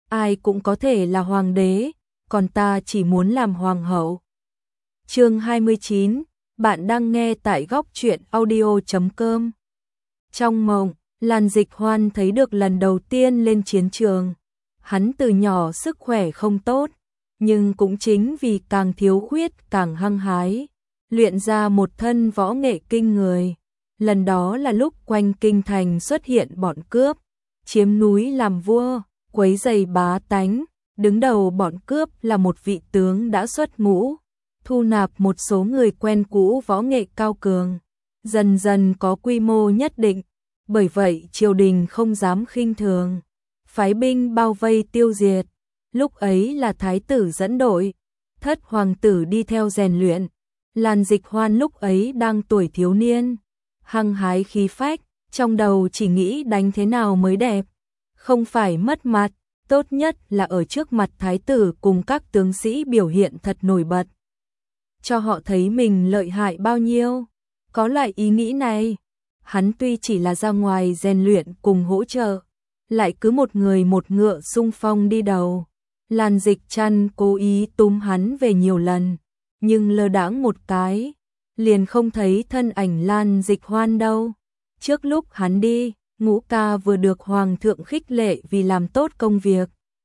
ai cũng có thể là hoàng đế, còn ta chỉ muốn làm hoàng hậu. Chương 29, bạn đang nghe tại góc truyện audio.com. Trong mộng, Lan Dịch Hoan thấy được lần đầu tiên lên chiến trường. Hắn từ nhỏ sức khỏe không tốt, nhưng cũng chính vì càng thiếu khuyết càng hăng hái, luyện ra một thân võ nghệ kinh người. Lần đó là lúc quanh kinh thành xuất hiện bọn cướp, chiếm núi làm vua, quấy rầy bá tánh. Đứng đầu bọn cướp là một vị tướng đã xuất ngũ, thu nạp một số người quen cũ võ nghệ cao cường, dần dần có quy mô nhất định. Bởi vậy triều đình không dám khinh thường, phái binh bao vây tiêu diệt. Lúc ấy là thái tử dẫn đội, thất hoàng tử đi theo rèn luyện. Lan Dịch Hoan lúc ấy đang tuổi thiếu niên, hăng hái khí phách, trong đầu chỉ nghĩ đánh thế nào mới đẹp, không phải mất mặt, tốt nhất là ở trước mặt thái tử cùng các tướng sĩ biểu hiện thật nổi bật, cho họ thấy mình lợi hại bao nhiêu. Có loại ý nghĩ này, hắn tuy chỉ là ra ngoài rèn luyện cùng hỗ trợ, lại cứ một người một ngựa xung phong đi đầu. Lan Dịch Trăn cố ý túm hắn về nhiều lần, nhưng lơ đãng một cái, liền không thấy thân ảnh Lan Dịch Hoan đâu. Trước lúc hắn đi, Ngũ Ca vừa được hoàng thượng khích lệ vì làm tốt công việc.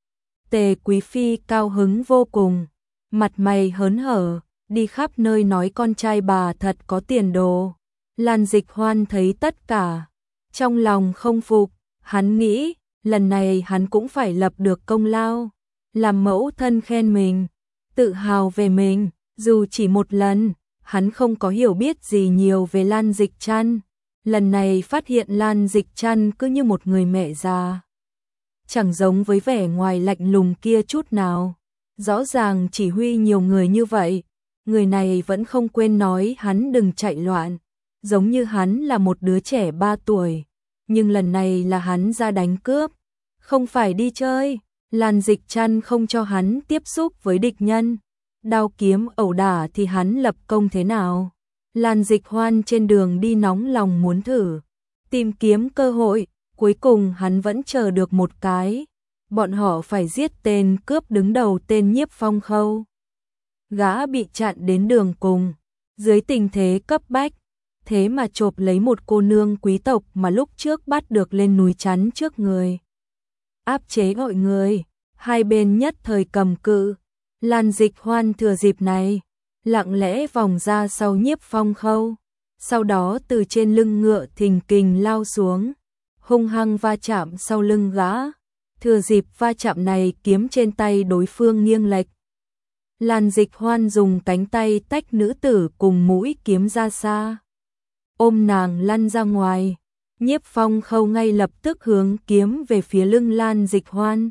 Tề Quý Phi cao hứng vô cùng, mặt mày hớn hở, đi khắp nơi nói con trai bà thật có tiền đồ. Lan Dịch Hoan thấy tất cả, trong lòng không phục, hắn nghĩ, lần này hắn cũng phải lập được công lao, làm mẫu thân khen mình, tự hào về mình. Dù chỉ một lần, hắn không có hiểu biết gì nhiều về Lan Dịch Trăn, lần này phát hiện Lan Dịch Trăn cứ như một người mẹ già, chẳng giống với vẻ ngoài lạnh lùng kia chút nào. Rõ ràng chỉ huy nhiều người như vậy, người này vẫn không quên nói hắn đừng chạy loạn, giống như hắn là một đứa trẻ 3 tuổi. Nhưng lần này là hắn ra đánh cướp, không phải đi chơi. Lan Dịch Trăn không cho hắn tiếp xúc với địch nhân, đao kiếm ẩu đả thì hắn lập công thế nào. Lan Dịch Hoan trên đường đi nóng lòng muốn thử, tìm kiếm cơ hội, cuối cùng hắn vẫn chờ được một cái. Bọn họ phải giết tên cướp đứng đầu tên Nhiếp Phong Khâu. Gã bị chặn đến đường cùng, dưới tình thế cấp bách, thế mà chộp lấy một cô nương quý tộc mà lúc trước bắt được lên núi chắn trước người, áp chế mọi người. Hai bên nhất thời cầm cự. Lan Dịch Hoan thừa dịp này, lặng lẽ vòng ra sau Nhiếp Phong Khâu, sau đó từ trên lưng ngựa thình kình lao xuống, hung hăng va chạm sau lưng gã. Thừa dịp va chạm này, kiếm trên tay đối phương nghiêng lệch. Lan Dịch Hoan dùng cánh tay tách nữ tử cùng mũi kiếm ra xa, ôm nàng lăn ra ngoài. Nhiếp Phong Khâu ngay lập tức hướng kiếm về phía lưng Lan Dịch Hoan.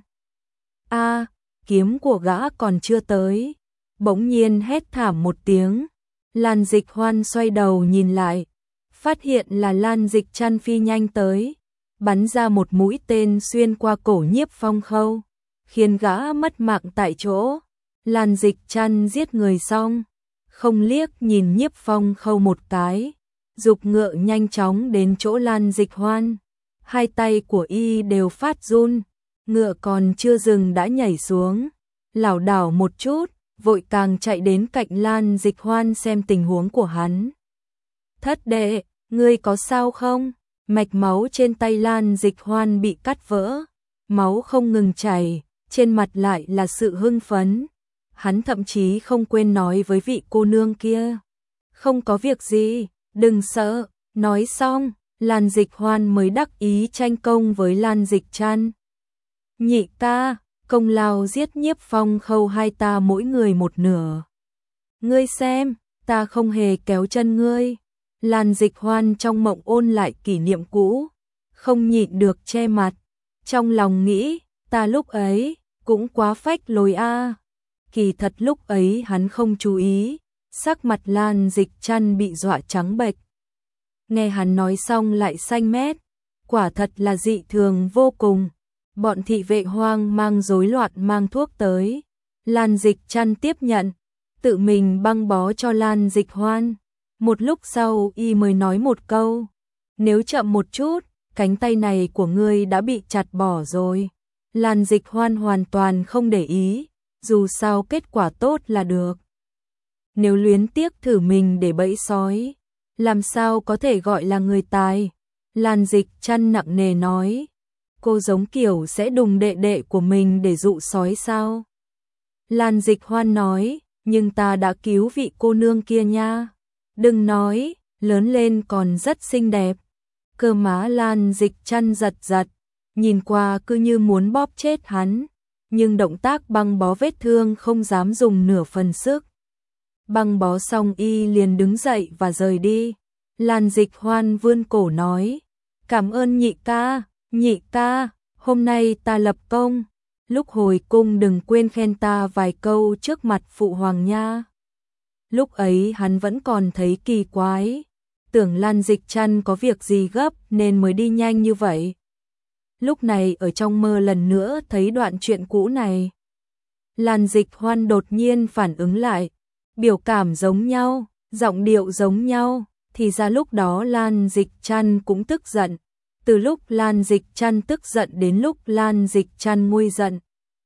A, kiếm của gã còn chưa tới, bỗng nhiên hét thảm một tiếng. Lan Dịch Hoan xoay đầu nhìn lại, phát hiện là Lan Dịch Trăn phi nhanh tới, bắn ra một mũi tên xuyên qua cổ Nhiếp Phong Khâu, khiến gã mất mạng tại chỗ. Lan Dịch Trăn giết người xong, không liếc nhìn Nhiếp Phong Khâu một cái, giục ngựa nhanh chóng đến chỗ Lan Dịch Hoan. Hai tay của y đều phát run, ngựa còn chưa dừng đã nhảy xuống, lảo đảo một chút, vội càng chạy đến cạnh Lan Dịch Hoan xem tình huống của hắn. Thất đệ, ngươi có sao không? Mạch máu trên tay Lan Dịch Hoan bị cắt vỡ, máu không ngừng chảy, trên mặt lại là sự hưng phấn. Hắn thậm chí không quên nói với vị cô nương kia, không có việc gì, đừng sợ. Nói xong, Lan Dịch Hoan mới đắc ý tranh công với Lan Dịch Trăn. Nhị ca, công lao giết Nhiếp Phong Khâu hai ta mỗi người một nửa. Ngươi xem, ta không hề kéo chân ngươi. Lan Dịch Hoan trong mộng ôn lại kỷ niệm cũ, không nhịn được che mặt, trong lòng nghĩ, ta lúc ấy cũng quá phách lối a. Kỳ thật lúc ấy hắn không chú ý, sắc mặt Lan Dịch Trăn bị dọa trắng bệch. Nghe hắn nói xong lại xanh mét, quả thật là dị thường vô cùng. Bọn thị vệ hoang mang rối loạn mang thuốc tới. Lan Dịch Trăn tiếp nhận, tự mình băng bó cho Lan Dịch Hoan. Một lúc sau y mới nói một câu, nếu chậm một chút, cánh tay này của ngươi đã bị chặt bỏ rồi. Lan Dịch Hoan hoàn toàn không để ý, dù sao kết quả tốt là được. Nếu luyến tiếc thử mình để bẫy sói, làm sao có thể gọi là người tài? Lan Dịch Trăn nặng nề nói, cô giống kiểu sẽ đùng đệ đệ của mình để dụ sói sao? Lan Dịch Hoan nói, nhưng ta đã cứu vị cô nương kia nha. Đừng nói, lớn lên còn rất xinh đẹp. Cơ má Lan Dịch Trăn giật giật, nhìn qua cứ như muốn bóp chết hắn, nhưng động tác băng bó vết thương không dám dùng nửa phần sức. Băng bó xong y liền đứng dậy và rời đi. Lan Dịch Hoan vươn cổ nói, cảm ơn nhị ca, hôm nay ta lập công. Lúc hồi cung đừng quên khen ta vài câu trước mặt phụ hoàng nha. Lúc ấy hắn vẫn còn thấy kỳ quái, tưởng Lan Dịch Trăn có việc gì gấp nên mới đi nhanh như vậy. Lúc này ở trong mơ lần nữa thấy đoạn chuyện cũ này. Lan Dịch Hoan đột nhiên phản ứng lại, biểu cảm giống nhau, giọng điệu giống nhau, thì ra lúc đó Lan Dịch Trăn cũng tức giận. Từ lúc Lan Dịch Trăn tức giận đến lúc Lan Dịch Trăn nguôi giận,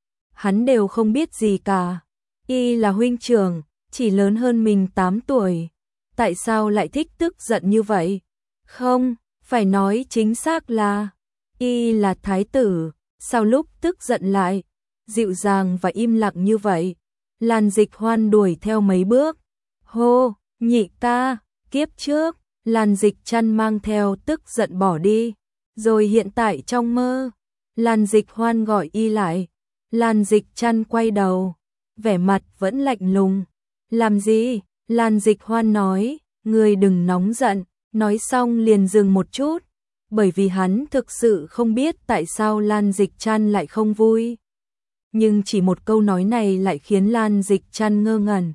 hắn đều không biết gì cả. Y là huynh trưởng, chỉ lớn hơn mình 8 tuổi. Tại sao lại thích tức giận như vậy? Không, phải nói chính xác là Y là thái tử, sao lúc tức giận lại dịu dàng và im lặng như vậy? Lan Dịch Hoan đuổi theo mấy bước. Hô, nhị ca, kiếp trước, Lan Dịch Trăn mang theo tức giận bỏ đi. Rồi hiện tại trong mơ, Lan Dịch Hoan gọi y lại. Lan Dịch Trăn quay đầu, vẻ mặt vẫn lạnh lùng. Làm gì? Lan Dịch Hoan nói, ngươi đừng nóng giận. Nói xong liền dừng một chút, bởi vì hắn thực sự không biết tại sao Lan Dịch Trăn lại không vui. Nhưng chỉ một câu nói này lại khiến Lan Dịch Trăn ngơ ngẩn.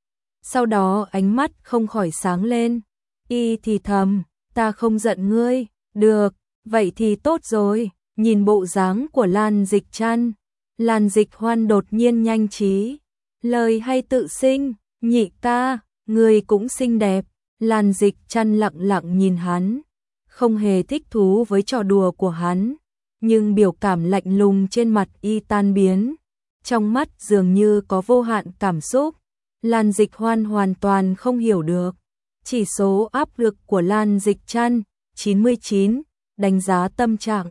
Sau đó ánh mắt không khỏi sáng lên. Y thì thầm, ta không giận ngươi. Được, vậy thì tốt rồi. Nhìn bộ dáng của Lan Dịch Trăn, Lan Dịch Hoan đột nhiên nhanh trí. Lời hay tự sinh, nhị ca, ngươi cũng xinh đẹp. Lan Dịch Trăn lặng lặng nhìn hắn, không hề thích thú với trò đùa của hắn, nhưng biểu cảm lạnh lùng trên mặt y tan biến, trong mắt dường như có vô hạn cảm xúc. Lan Dịch Hoan hoàn toàn không hiểu được. Chỉ số áp lực của Lan Dịch Trăn 99, đánh giá tâm trạng.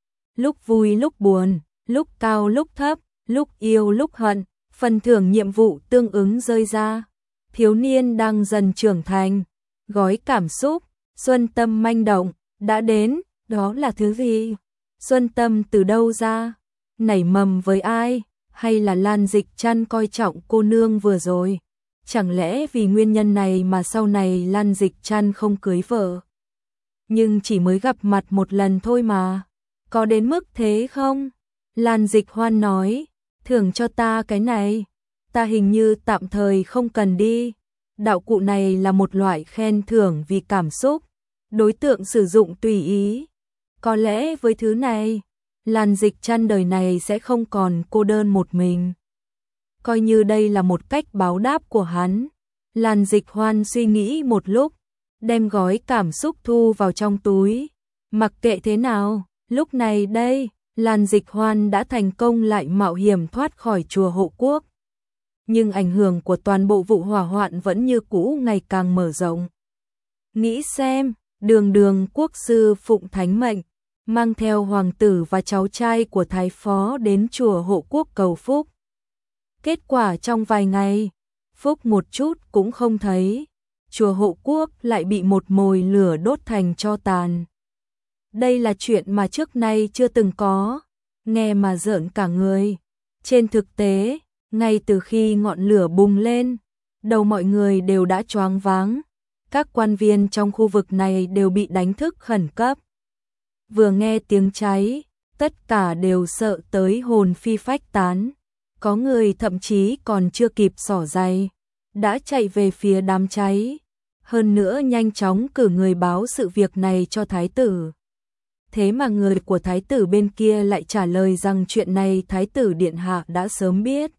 Lúc vui lúc buồn, lúc cao lúc thấp, lúc yêu lúc hận, phần thưởng nhiệm vụ tương ứng rơi ra. Thiếu niên đang dần trưởng thành, gói cảm xúc, xuân tâm manh động, đã đến, đó là thứ gì? Xuân tâm từ đâu ra? Nảy mầm với ai? Hay là Lan Dịch Trăn coi trọng cô nương vừa rồi? Chẳng lẽ vì nguyên nhân này mà sau này Lan Dịch Trăn không cưới vợ? Nhưng chỉ mới gặp mặt một lần thôi mà. Có đến mức thế không? Lan Dịch Hoan nói, thưởng cho ta cái này. Ta hình như tạm thời không cần đi. Đạo cụ này là một loại khen thưởng vì cảm xúc. Đối tượng sử dụng tùy ý. Có lẽ với thứ này, Lan Dịch Trăn đời này sẽ không còn cô đơn một mình. Coi như đây là một cách báo đáp của hắn. Lan Dịch Hoan suy nghĩ một lúc, đem gói cảm xúc thu vào trong túi. Mặc kệ thế nào, lúc này đây, Lan Dịch Hoan đã thành công lại mạo hiểm thoát khỏi chùa Hộ Quốc. Nhưng ảnh hưởng của toàn bộ vụ hỏa hoạn vẫn như cũ ngày càng mở rộng. Nghĩ xem, đường quốc sư phụng thánh mệnh, mang theo hoàng tử và cháu trai của thái phó đến chùa Hộ Quốc cầu phúc. Kết quả trong vài ngày, phúc một chút cũng không thấy, chùa Hộ Quốc lại bị một mồi lửa đốt thành tro tàn. Đây là chuyện mà trước nay chưa từng có, nghe mà rợn cả người. Trên thực tế, ngay từ khi ngọn lửa bùng lên, đầu mọi người đều đã choáng váng. Các quan viên trong khu vực này đều bị đánh thức khẩn cấp. Vừa nghe tiếng cháy, tất cả đều sợ tới hồn phi phách tán. Có người thậm chí còn chưa kịp xỏ giày, đã chạy về phía đám cháy. Hơn nữa nhanh chóng cử người báo sự việc này cho thái tử. Thế mà người của thái tử bên kia lại trả lời rằng chuyện này thái tử điện hạ đã sớm biết.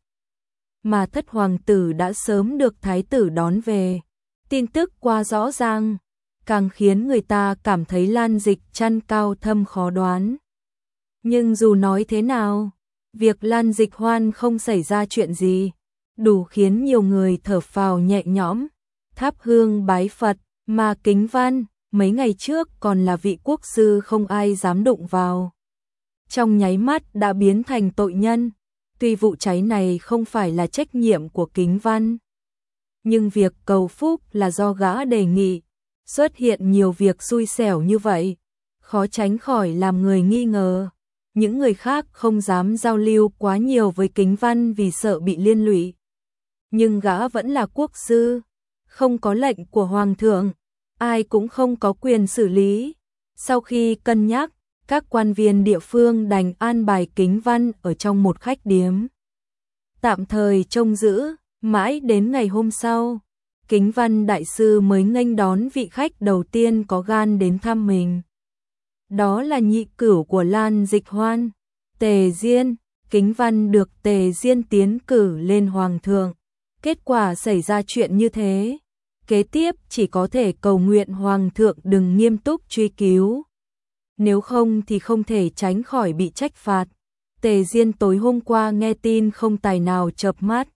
Mà thất hoàng tử đã sớm được thái tử đón về. Tin tức quá rõ ràng, càng khiến người ta cảm thấy Lan Dịch Trăn cao thâm khó đoán. Nhưng dù nói thế nào, việc Lan Dịch Hoan không xảy ra chuyện gì, đủ khiến nhiều người thở phào nhẹ nhõm, thắp hương bái Phật, mà Kính Văn, mấy ngày trước còn là vị quốc sư không ai dám đụng vào. Trong nháy mắt đã biến thành tội nhân, tuy vụ cháy này không phải là trách nhiệm của Kính Văn. Nhưng việc cầu phúc là do gã đề nghị, xuất hiện nhiều việc xui xẻo như vậy, khó tránh khỏi làm người nghi ngờ. Những người khác không dám giao lưu quá nhiều với Kính Văn vì sợ bị liên lụy. Nhưng gã vẫn là quốc sư, không có lệnh của hoàng thượng, ai cũng không có quyền xử lý. Sau khi cân nhắc, các quan viên địa phương đành an bài Kính Văn ở trong một khách điếm tạm thời trông giữ, mãi đến ngày hôm sau, Kính Văn đại sư mới nghênh đón vị khách đầu tiên có gan đến thăm mình. Đó là nhị cửu của Lan Dịch Hoan, Tề Diên. Kính Văn được Tề Diên tiến cử lên hoàng thượng. Kết quả xảy ra chuyện như thế, kế tiếp chỉ có thể cầu nguyện hoàng thượng đừng nghiêm túc truy cứu. Nếu không thì không thể tránh khỏi bị trách phạt. Tề Diên tối hôm qua nghe tin không tài nào chợp mắt.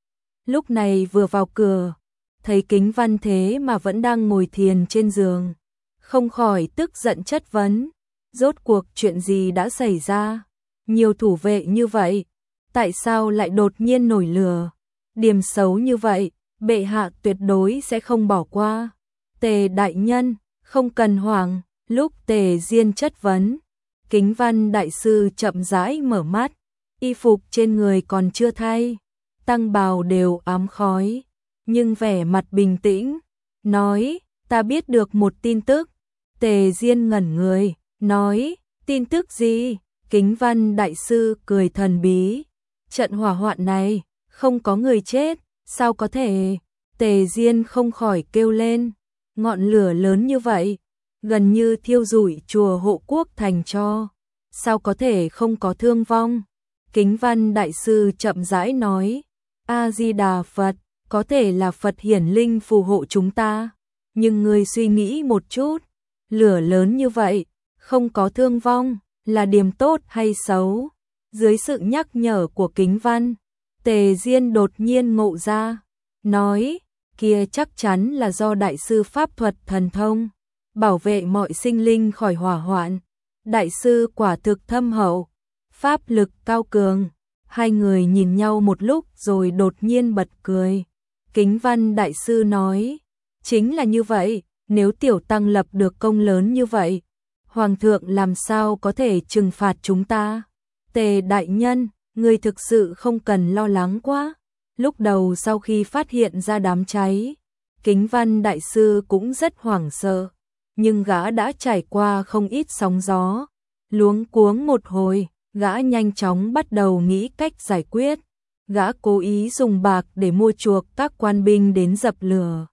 Lúc này vừa vào cửa, thấy Kính Văn thế mà vẫn đang ngồi thiền trên giường, không khỏi tức giận chất vấn, rốt cuộc chuyện gì đã xảy ra? Nhiều thủ vệ như vậy, tại sao lại đột nhiên nổi lửa? Điểm xấu như vậy, bệ hạ tuyệt đối sẽ không bỏ qua. Tề đại nhân, không cần hoảng. Lúc Tề Diên chất vấn, Kính Văn đại sư chậm rãi mở mắt, y phục trên người còn chưa thay, tăng bào đều ám khói, nhưng vẻ mặt bình tĩnh, nói, ta biết được một tin tức. Tề Diên ngẩn người, nói, tin tức gì? Kính Văn đại sư cười thần bí, trận hỏa hoạn này, không có người chết, sao có thể? Tề Diên không khỏi kêu lên, ngọn lửa lớn như vậy, gần như thiêu rụi chùa Hộ Quốc thành cho, sao có thể không có thương vong? Kính Văn đại sư chậm rãi nói, A Di Đà Phật, có thể là Phật hiển linh phù hộ chúng ta, nhưng ngươi suy nghĩ một chút, lửa lớn như vậy, không có thương vong, là điểm tốt hay xấu? Dưới sự nhắc nhở của Kính Văn, Tề Diên đột nhiên ngộ ra, nói, kia chắc chắn là do đại sư pháp thuật thần thông, bảo vệ mọi sinh linh khỏi hỏa hoạn. Đại sư quả thực thâm hậu, pháp lực cao cường. Hai người nhìn nhau một lúc rồi đột nhiên bật cười. Kính Văn đại sư nói, chính là như vậy, nếu tiểu tăng lập được công lớn như vậy, hoàng thượng làm sao có thể trừng phạt chúng ta? Tề đại nhân, ngươi thực sự không cần lo lắng quá. Lúc đầu sau khi phát hiện ra đám cháy, Kính Văn đại sư cũng rất hoảng sợ, nhưng gã đã trải qua không ít sóng gió, luống cuống một hồi, gã nhanh chóng bắt đầu nghĩ cách giải quyết. Gã cố ý dùng bạc để mua chuộc các quan binh đến dập lửa.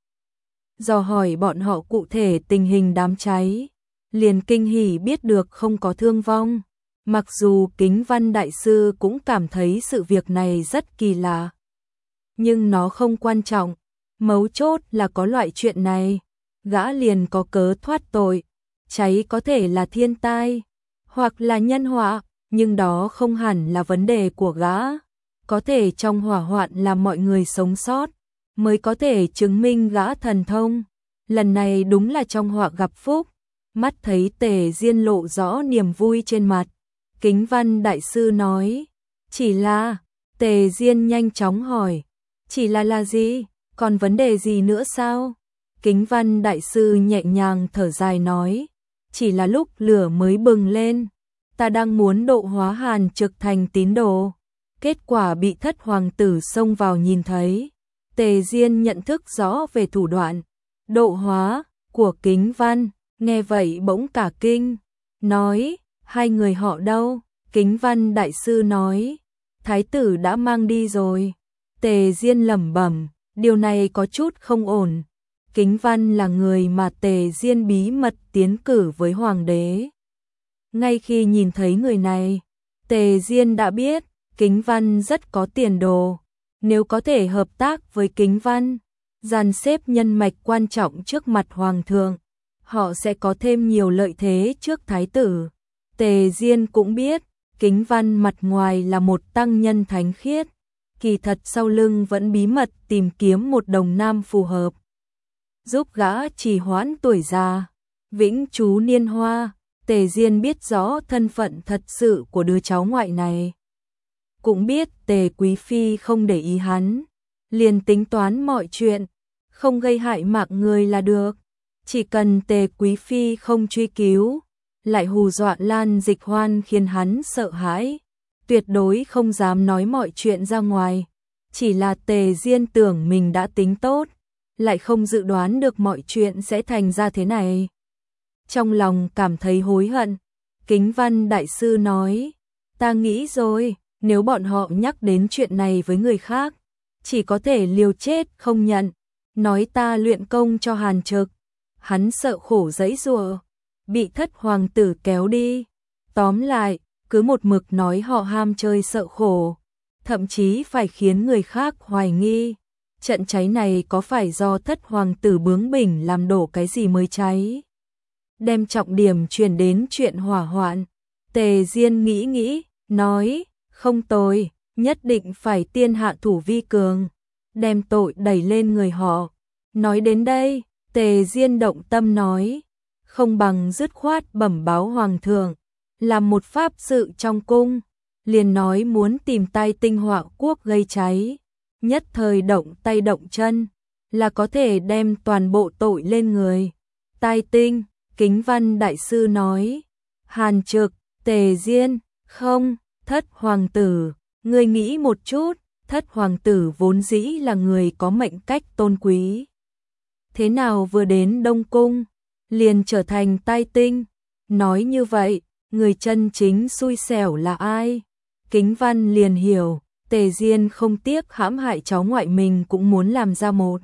Dò hỏi bọn họ cụ thể tình hình đám cháy, liền kinh hỉ biết được không có thương vong. Mặc dù Kính Văn đại sư cũng cảm thấy sự việc này rất kỳ lạ, nhưng nó không quan trọng, mấu chốt là có loại chuyện này, gã liền có cớ thoát tội. Cháy có thể là thiên tai, hoặc là nhân họa, nhưng đó không hẳn là vấn đề của gã. Có thể trong hỏa hoạn là mọi người sống sót, mới có thể chứng minh gã thần thông. Lần này đúng là trong họa gặp phúc. Mắt thấy Tề Diên lộ rõ niềm vui trên mặt, Kính Văn đại sư nói, chỉ là, Tề Diên nhanh chóng hỏi, chỉ là gì, còn vấn đề gì nữa sao? Kính Văn đại sư nhẹ nhàng thở dài nói, chỉ là lúc lửa mới bừng lên, ta đang muốn độ hóa Hàn Trực thành tín đồ, kết quả bị Thất hoàng tử xông vào nhìn thấy. Tề Diên nhận thức rõ về thủ đoạn độ hóa của Kính Văn, nghe vậy bỗng cả kinh, nói, hai người họ đâu? Kính Văn đại sư nói, thái tử đã mang đi rồi. Tề Diên lẩm bẩm, điều này có chút không ổn. Kính Văn là người mà Tề Diên bí mật tiến cử với hoàng đế. Ngay khi nhìn thấy người này, Tề Diên đã biết Kính Văn rất có tiền đồ. Nếu có thể hợp tác với Kính Văn, dàn xếp nhân mạch quan trọng trước mặt hoàng thượng, họ sẽ có thêm nhiều lợi thế trước thái tử. Tề Diên cũng biết, Kính Văn mặt ngoài là một tăng nhân thánh khiết, kỳ thật sau lưng vẫn bí mật tìm kiếm một đồng nam phù hợp, giúp gã trì hoãn tuổi già, vĩnh trú niên hoa. Tề Diên biết rõ thân phận thật sự của đứa cháu ngoại này, cũng biết Tề Quý Phi không để ý hắn, liền tính toán mọi chuyện, không gây hại mạng người là được. Chỉ cần Tề Quý Phi không truy cứu, lại hù dọa Lan Dịch Hoan khiến hắn sợ hãi, tuyệt đối không dám nói mọi chuyện ra ngoài. Chỉ là Tề Diên tưởng mình đã tính tốt, lại không dự đoán được mọi chuyện sẽ thành ra thế này. Trong lòng cảm thấy hối hận, Kính Văn đại sư nói, ta nghĩ rồi, nếu bọn họ nhắc đến chuyện này với người khác, chỉ có thể liều chết không nhận, nói ta luyện công cho Hàn Trực. Hắn sợ khổ giãy giụa, bị thất hoàng tử kéo đi. Tóm lại, cứ một mực nói họ ham chơi sợ khổ, thậm chí phải khiến người khác hoài nghi. Trận cháy này có phải do thất hoàng tử bướng bỉnh làm đổ cái gì mới cháy? Đem trọng điểm chuyển đến chuyện hỏa hoạn. Tề Diên nghĩ nghĩ, nói, không tồi, nhất định phải tiên hạ thủ vi cường, đem tội đẩy lên người họ. Nói đến đây, Tề Diên động tâm nói, không bằng dứt khoát bẩm báo hoàng thượng, làm một pháp sự trong cung, liền nói muốn tìm tai tinh họa quốc gây cháy, nhất thời động tay động chân, là có thể đem toàn bộ tội lên người. Tai tinh, Kính Văn đại sư nói, Hàn Trực, Tề Diên, không, thất hoàng tử, ngươi nghĩ một chút, thất hoàng tử vốn dĩ là người có mệnh cách tôn quý. Thế nào vừa đến Đông Cung, liền trở thành tai tinh, nói như vậy, người chân chính xui xẻo là ai? Kính Văn liền hiểu, Tề Diên không tiếc hãm hại cháu ngoại mình cũng muốn làm ra một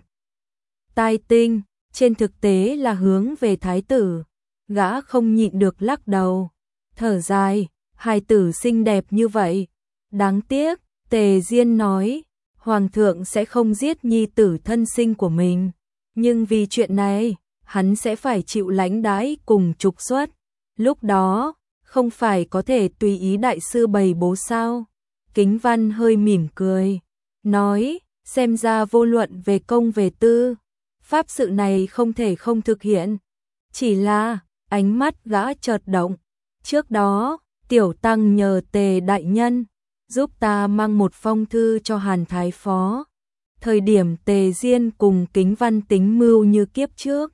tai tinh, trên thực tế là hướng về thái tử. Gã không nhịn được lắc đầu, thở dài, hài tử xinh đẹp như vậy, đáng tiếc. Tề Diên nói, hoàng thượng sẽ không giết nhi tử thân sinh của mình, nhưng vì chuyện này, hắn sẽ phải chịu lãnh đãi cùng trục xuất. Lúc đó, không phải có thể tùy ý đại sư bày bố sao? Kính Văn hơi mỉm cười, nói, xem ra vô luận về công về tư, pháp sự này không thể không thực hiện. Chỉ là, ánh mắt gã chợt động, trước đó, tiểu tăng nhờ Tề đại nhân, giúp ta mang một phong thư cho Hàn Thái Phó. Thời điểm Tề Diên cùng Kính Văn tính mưu như kiếp trước.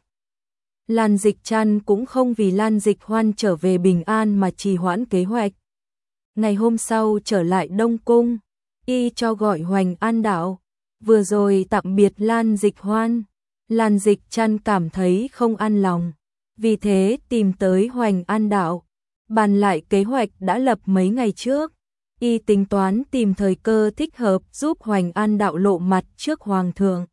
Lan Dịch Trăn cũng không vì Lan Dịch Hoan trở về bình an mà trì hoãn kế hoạch. Ngày hôm sau trở lại Đông Cung, y cho gọi Hoành An Đạo, vừa rồi tạm biệt Lan Dịch Hoan. Lan Dịch Trăn cảm thấy không an lòng, vì thế tìm tới Hoành An Đạo, bàn lại kế hoạch đã lập mấy ngày trước. Y tính toán tìm thời cơ thích hợp giúp Hoành An Đạo lộ mặt trước hoàng thượng.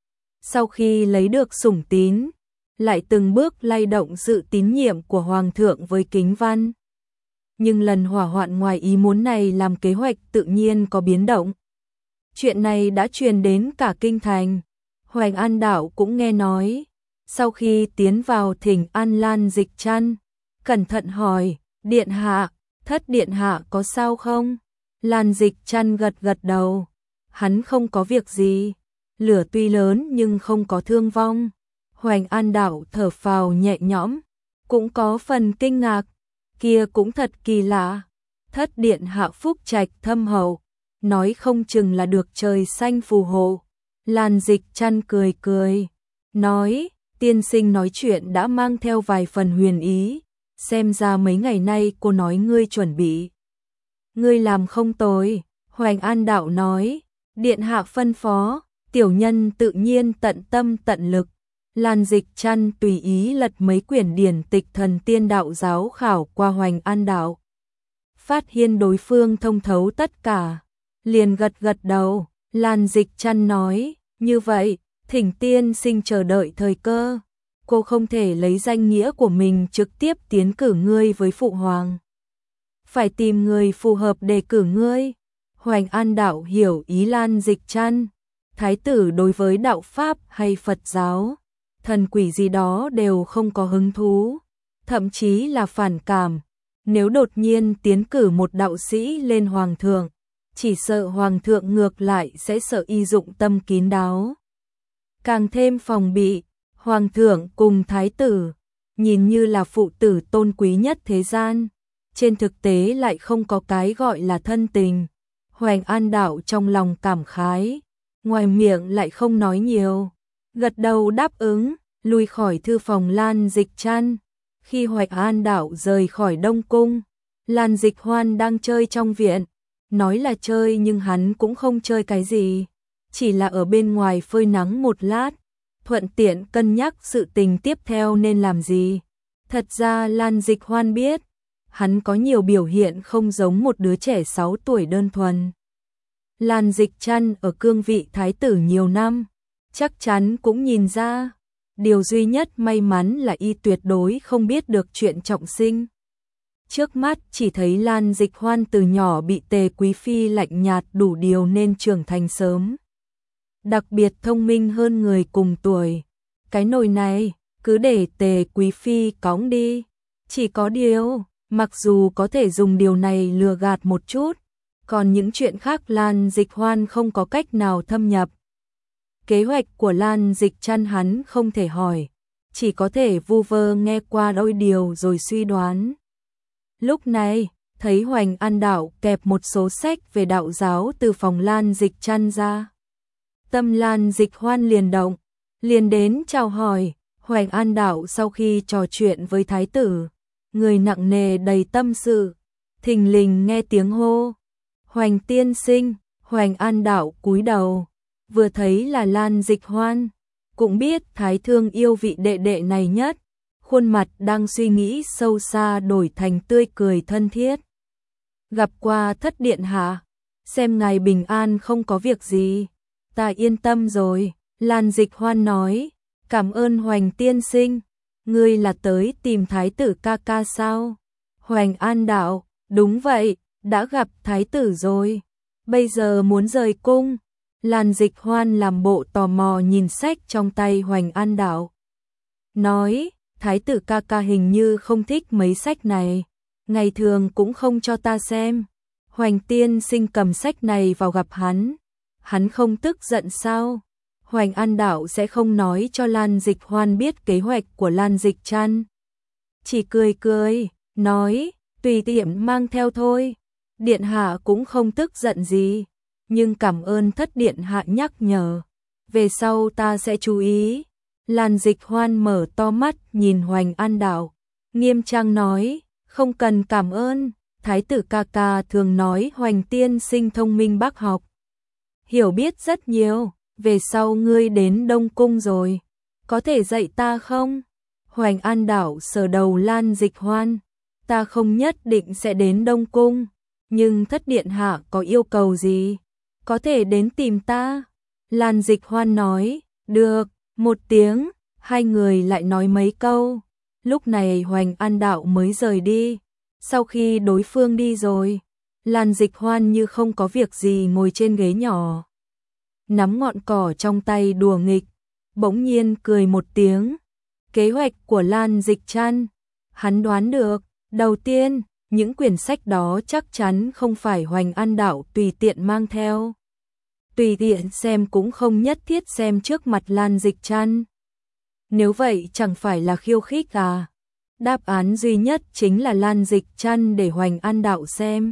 Sau khi lấy được sủng tín, lại từng bước lay động sự tín nhiệm của hoàng thượng với Kính Văn. Nhưng lần hỏa hoạn ngoài ý muốn này làm kế hoạch tự nhiên có biến động. Chuyện này đã truyền đến cả kinh thành. Hoành An Đạo cũng nghe nói. Sau khi tiến vào thỉnh an Lan Dịch Trăn, cẩn thận hỏi, điện hạ, thất điện hạ có sao không? Lan Dịch Trăn gật gật đầu, hắn không có việc gì, lửa tuy lớn nhưng không có thương vong. Hoành An Đạo thở phào nhẹ nhõm, cũng có phần kinh ngạc, kia cũng thật kỳ lạ, thất điện hạ phúc trạch thâm hậu, nói không chừng là được trời xanh phù hộ. Lan Dịch Trăn cười cười, nói, tiên sinh nói chuyện đã mang theo vài phần huyền ý, xem ra mấy ngày nay cô nói ngươi chuẩn bị. Ngươi làm không tồi. Hoành An Đạo nói, điện hạ phân phó, tiểu nhân tự nhiên tận tâm tận lực. Lan Dịch Trăn tùy ý lật mấy quyển điển tịch thần tiên đạo giáo khảo qua Hoành An Đạo, phát hiện đối phương thông thấu tất cả, liền gật gật đầu. Lan Dịch Trăn nói, như vậy, thỉnh tiên sinh chờ đợi thời cơ, cô không thể lấy danh nghĩa của mình trực tiếp tiến cử ngươi với phụ hoàng, phải tìm người phù hợp đề cử ngươi. Hoành An Đạo hiểu ý Lan Dịch Trăn, thái tử đối với đạo pháp hay Phật giáo, thần quỷ gì đó đều không có hứng thú, thậm chí là phản cảm, Nếu đột nhiên tiến cử một đạo sĩ lên hoàng thượng, chỉ sợ hoàng thượng ngược lại sẽ sợ y dụng tâm kín đáo. Càng thêm phòng bị, hoàng thượng cùng thái tử, nhìn như là phụ tử tôn quý nhất thế gian, trên thực tế lại không có cái gọi là thân tình. Hoành An Đạo trong lòng cảm khái, ngoài miệng lại không nói nhiều, gật đầu đáp ứng, lui khỏi thư phòng Lan Dịch Trăn. Khi Hoành An Đạo rời khỏi Đông Cung, Lan Dịch Hoan đang chơi trong viện, nói là chơi nhưng hắn cũng không chơi cái gì, chỉ là ở bên ngoài phơi nắng một lát, thuận tiện cân nhắc sự tình tiếp theo nên làm gì. Thật ra Lan Dịch Hoan biết, hắn có nhiều biểu hiện không giống một đứa trẻ 6 tuổi đơn thuần. Lan Dịch Trăn ở cương vị thái tử nhiều năm, chắc chắn cũng nhìn ra. Điều duy nhất may mắn là y tuyệt đối không biết được chuyện trọng sinh. Trước mắt chỉ thấy Lan Dịch Hoan từ nhỏ bị Tề Quý Phi lạnh nhạt đủ điều nên trưởng thành sớm. Đặc biệt thông minh hơn người cùng tuổi. Cái nồi này, cứ để Tề Quý Phi cõng đi. Chỉ có điều, mặc dù có thể dùng điều này lừa gạt một chút, còn những chuyện khác Lan Dịch Hoan không có cách nào thâm nhập. Kế hoạch của Lan Dịch Trăn hắn không thể hỏi, chỉ có thể vu vơ nghe qua đôi điều rồi suy đoán. Lúc này, thấy Hoành An Đạo kẹp một số sách về đạo giáo từ phòng Lan Dịch Trăn ra. Tâm Lan Dịch Hoan liền động, liền đến chào hỏi. Hoành An Đạo sau khi trò chuyện với thái tử, người nặng nề đầy tâm sự, thình lình nghe tiếng hô. Hoành tiên sinh. Hoành An Đạo cúi đầu, vừa thấy là Lan Dịch Hoan, cũng biết thái thương yêu vị đệ đệ này nhất, khuôn mặt đang suy nghĩ sâu xa đổi thành tươi cười thân thiết. Gặp qua thất điện hạ, xem ngài bình an không có việc gì, ta yên tâm rồi. Lan Dịch Hoan nói, cảm ơn Hoành tiên sinh, ngươi là tới tìm thái tử ca ca sao? Hoành An Đạo, đúng vậy, đã gặp thái tử rồi, bây giờ muốn rời cung. Lan Dịch Hoan làm bộ tò mò nhìn sách trong tay Hoành An Đạo. Nói, thái tử ca ca hình như không thích mấy sách này, ngày thường cũng không cho ta xem. Hoành tiên sinh cầm sách này vào gặp hắn không tức giận sao? Hoành An Đạo sẽ không nói cho Lan Dịch Hoan biết kế hoạch của Lan Dịch Trăn. Chỉ cười cười, nói, tùy tiện mang theo thôi, điện hạ cũng không tức giận gì. Nhưng cảm ơn thất điện hạ nhắc nhở, về sau ta sẽ chú ý. Lan Dịch Hoan mở to mắt nhìn Hoành An Đạo, nghiêm trang nói, không cần cảm ơn, thái tử ca ca thường nói Hoành tiên sinh thông minh bác học, hiểu biết rất nhiều, về sau ngươi đến Đông Cung rồi, có thể dạy ta không? Hoành An Đạo sờ đầu Lan Dịch Hoan, ta không nhất định sẽ đến Đông Cung, nhưng thất điện hạ có yêu cầu gì? Có thể đến tìm ta. Lan Dịch Hoan nói, được, một tiếng, hai người lại nói mấy câu. Lúc này Hoành An Đạo mới rời đi. Sau khi đối phương đi rồi, Lan Dịch Hoan như không có việc gì ngồi trên ghế nhỏ, nắm ngọn cỏ trong tay đùa nghịch, bỗng nhiên cười một tiếng. Kế hoạch của Lan Dịch Trăn, hắn đoán được, đầu tiên, những quyển sách đó chắc chắn không phải Hoành An Đạo tùy tiện mang theo. Tùy tiện xem cũng không nhất thiết xem trước mặt Lan Dịch Trăn. Nếu vậy chẳng phải là khiêu khích à? Đáp án duy nhất chính là Lan Dịch Trăn để Hoành An Đạo xem.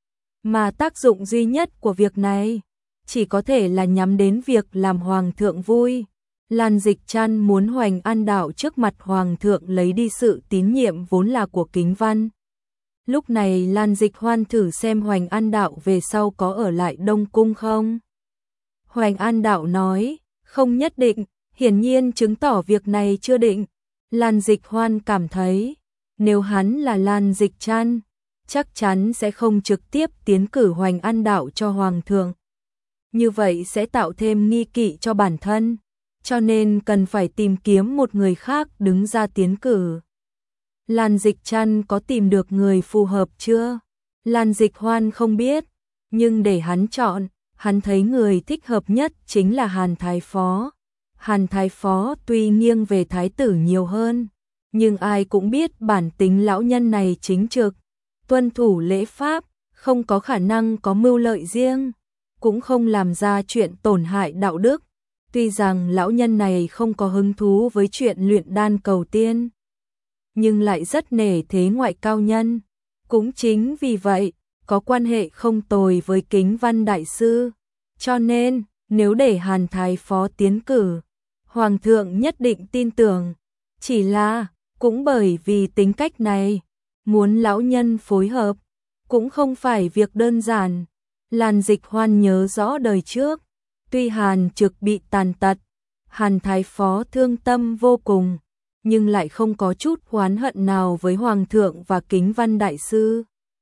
Mà tác dụng duy nhất của việc này chỉ có thể là nhắm đến việc làm Hoàng thượng vui. Lan Dịch Trăn muốn Hoành An Đạo trước mặt Hoàng thượng lấy đi sự tín nhiệm vốn là của Kính Văn. Lúc này Lan Dịch Hoan thử xem Hoành An Đạo về sau có ở lại Đông Cung không. Hoành An Đạo nói, không nhất định, hiển nhiên chứng tỏ việc này chưa định. Lan Dịch Hoan cảm thấy, nếu hắn là Lan Dịch Trăn, chắc chắn sẽ không trực tiếp tiến cử Hoành An Đạo cho Hoàng thượng. Như vậy sẽ tạo thêm nghi kỵ cho bản thân, cho nên cần phải tìm kiếm một người khác đứng ra tiến cử. Lan Dịch Trăn có tìm được người phù hợp chưa? Lan Dịch Hoan không biết, nhưng để hắn chọn, hắn thấy người thích hợp nhất chính là Hàn Thái Phó. Hàn Thái Phó tuy nghiêng về thái tử nhiều hơn, nhưng ai cũng biết bản tính lão nhân này chính trực, tuân thủ lễ pháp, không có khả năng có mưu lợi riêng, cũng không làm ra chuyện tổn hại đạo đức. Tuy rằng lão nhân này không có hứng thú với chuyện luyện đan cầu tiên, nhưng lại rất nể thế ngoại cao nhân. Cũng chính vì vậy, có quan hệ không tồi với Kính Văn Đại Sư. Cho nên, nếu để Hàn Thái Phó tiến cử, Hoàng thượng nhất định tin tưởng. Chỉ là, cũng bởi vì tính cách này, muốn lão nhân phối hợp, cũng không phải việc đơn giản. Lan Dịch Hoan nhớ rõ đời trước, tuy Hàn Trực bị tàn tật, Hàn Thái Phó thương tâm vô cùng, nhưng lại không có chút oán hận nào với Hoàng thượng và Kính Văn Đại Sư.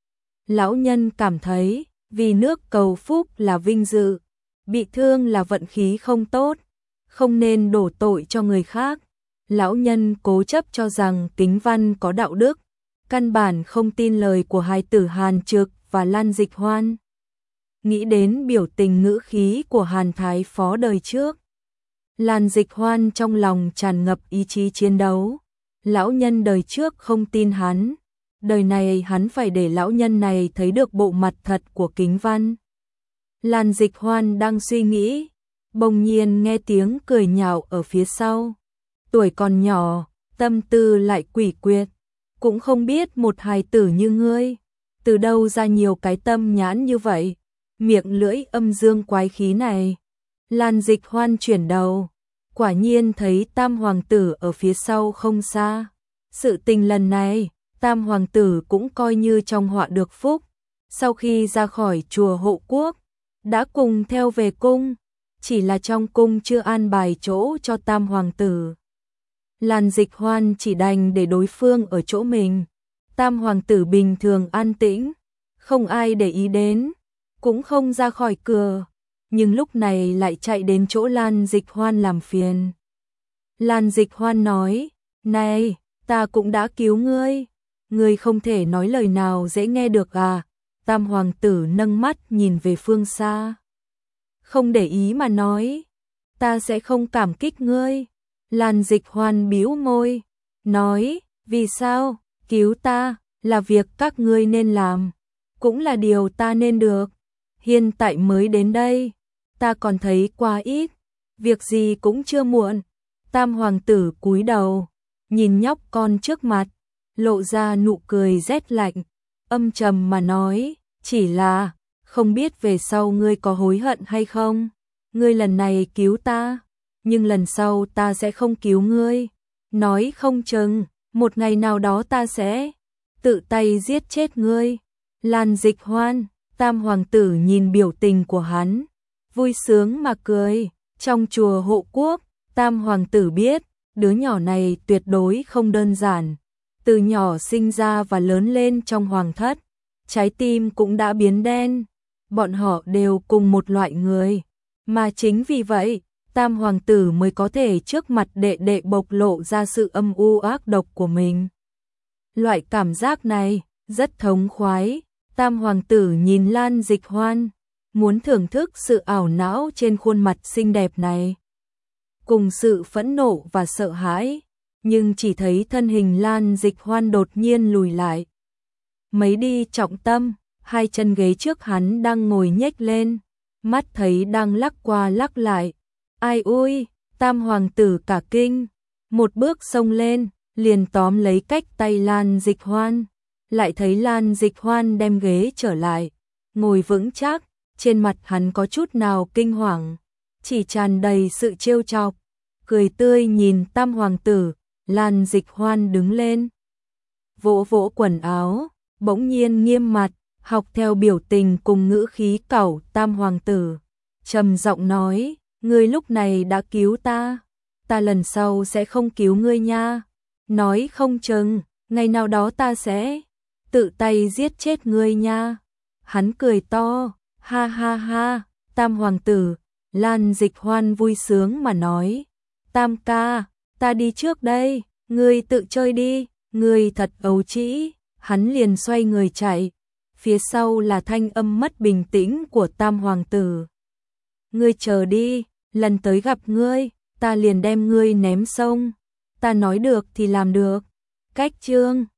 Lão nhân cảm thấy, vì nước cầu phúc là vinh dự, bị thương là vận khí không tốt, không nên đổ tội cho người khác. Lão nhân cố chấp cho rằng Kính Văn có đạo đức, căn bản không tin lời của hai tử Hàn Trực và Lan Dịch Hoan. Nghĩ đến biểu tình ngữ khí của Hàn Thái Phó đời trước, Lan Dịch Hoan trong lòng tràn ngập ý chí chiến đấu. Lão nhân đời trước không tin hắn, đời này hắn phải để lão nhân này thấy được bộ mặt thật của Kính Văn. Lan Dịch Hoan đang suy nghĩ, bỗng nhiên nghe tiếng cười nhạo ở phía sau. Tuổi còn nhỏ, tâm tư lại quỷ quyệt, cũng không biết một hài tử như ngươi, từ đâu ra nhiều cái tâm nhãn như vậy, miệng lưỡi âm dương quái khí này. Lan Dịch Hoan chuyển đầu, quả nhiên thấy Tam Hoàng tử ở phía sau không xa. Sự tình lần này, Tam Hoàng tử cũng coi như trong họa được phúc. Sau khi ra khỏi chùa Hộ Quốc, đã cùng theo về cung, chỉ là trong cung chưa an bài chỗ cho Tam Hoàng tử. Lan Dịch Hoan chỉ đành để đối phương ở chỗ mình. Tam Hoàng tử bình thường an tĩnh, không ai để ý đến, cũng không ra khỏi cửa, nhưng lúc này lại chạy đến chỗ Lan Dịch Hoan làm phiền. Lan Dịch Hoan nói, này, ta cũng đã cứu ngươi không thể nói lời nào dễ nghe được à? Tam Hoàng tử nâng mắt nhìn về phương xa, không để ý mà nói, ta sẽ không cảm kích ngươi. Lan Dịch Hoan bĩu môi, nói, vì sao? Cứu ta là việc các ngươi nên làm, cũng là điều ta nên được. Hiện tại mới đến đây, ta còn thấy quá ít, việc gì cũng chưa muộn. Tam Hoàng tử cúi đầu, nhìn nhóc con trước mặt, lộ ra nụ cười rét lạnh, âm trầm mà nói, chỉ là, không biết về sau ngươi có hối hận hay không? Ngươi lần này cứu ta, nhưng lần sau ta sẽ không cứu ngươi. Nói không chừng, một ngày nào đó ta sẽ tự tay giết chết ngươi. Lan Dịch Hoan, Tam Hoàng tử nhìn biểu tình của hắn, vui sướng mà cười. Trong chùa Hộ Quốc, Tam Hoàng tử biết, đứa nhỏ này tuyệt đối không đơn giản. Từ nhỏ sinh ra và lớn lên trong hoàng thất, trái tim cũng đã biến đen. Bọn họ đều cùng một loại người, mà chính vì vậy, Tam Hoàng tử mới có thể trước mặt đệ đệ bộc lộ ra sự âm u ác độc của mình. Loại cảm giác này rất thống khoái. Tam Hoàng tử nhìn Lan Dịch Hoan, muốn thưởng thức sự ảo não trên khuôn mặt xinh đẹp này, cùng sự phẫn nộ và sợ hãi, nhưng chỉ thấy thân hình Lan Dịch Hoan đột nhiên lùi lại. Mấy đi trọng tâm, hai chân ghế trước hắn đang ngồi nhếch lên, mắt thấy đang lắc qua lắc lại. Ai ui, Tam Hoàng tử cả kinh, một bước xông lên, liền tóm lấy cách tay Lan Dịch Hoan, lại thấy Lan Dịch Hoan đem ghế trở lại, ngồi vững chắc, trên mặt hắn có chút nào kinh hoàng, chỉ tràn đầy sự trêu chọc, cười tươi nhìn Tam Hoàng tử. Lan Dịch Hoan đứng lên, vỗ vỗ quần áo, bỗng nhiên nghiêm mặt, học theo biểu tình cùng ngữ khí cẩu Tam Hoàng tử, trầm giọng nói, ngươi lúc này đã cứu ta, ta lần sau sẽ không cứu ngươi nha. Nói không chừng, ngày nào đó ta sẽ tự tay giết chết ngươi nha. Hắn cười to, ha ha ha. Tam Hoàng tử, Lan Dịch Hoan vui sướng mà nói, Tam ca, ta đi trước đây, ngươi tự chơi đi, ngươi thật ấu trĩ. Hắn liền xoay người chạy, phía sau là thanh âm mất bình tĩnh của Tam Hoàng tử. Ngươi chờ đi, lần tới gặp ngươi, ta liền đem ngươi ném sông. Ta nói được thì làm được. Cách chương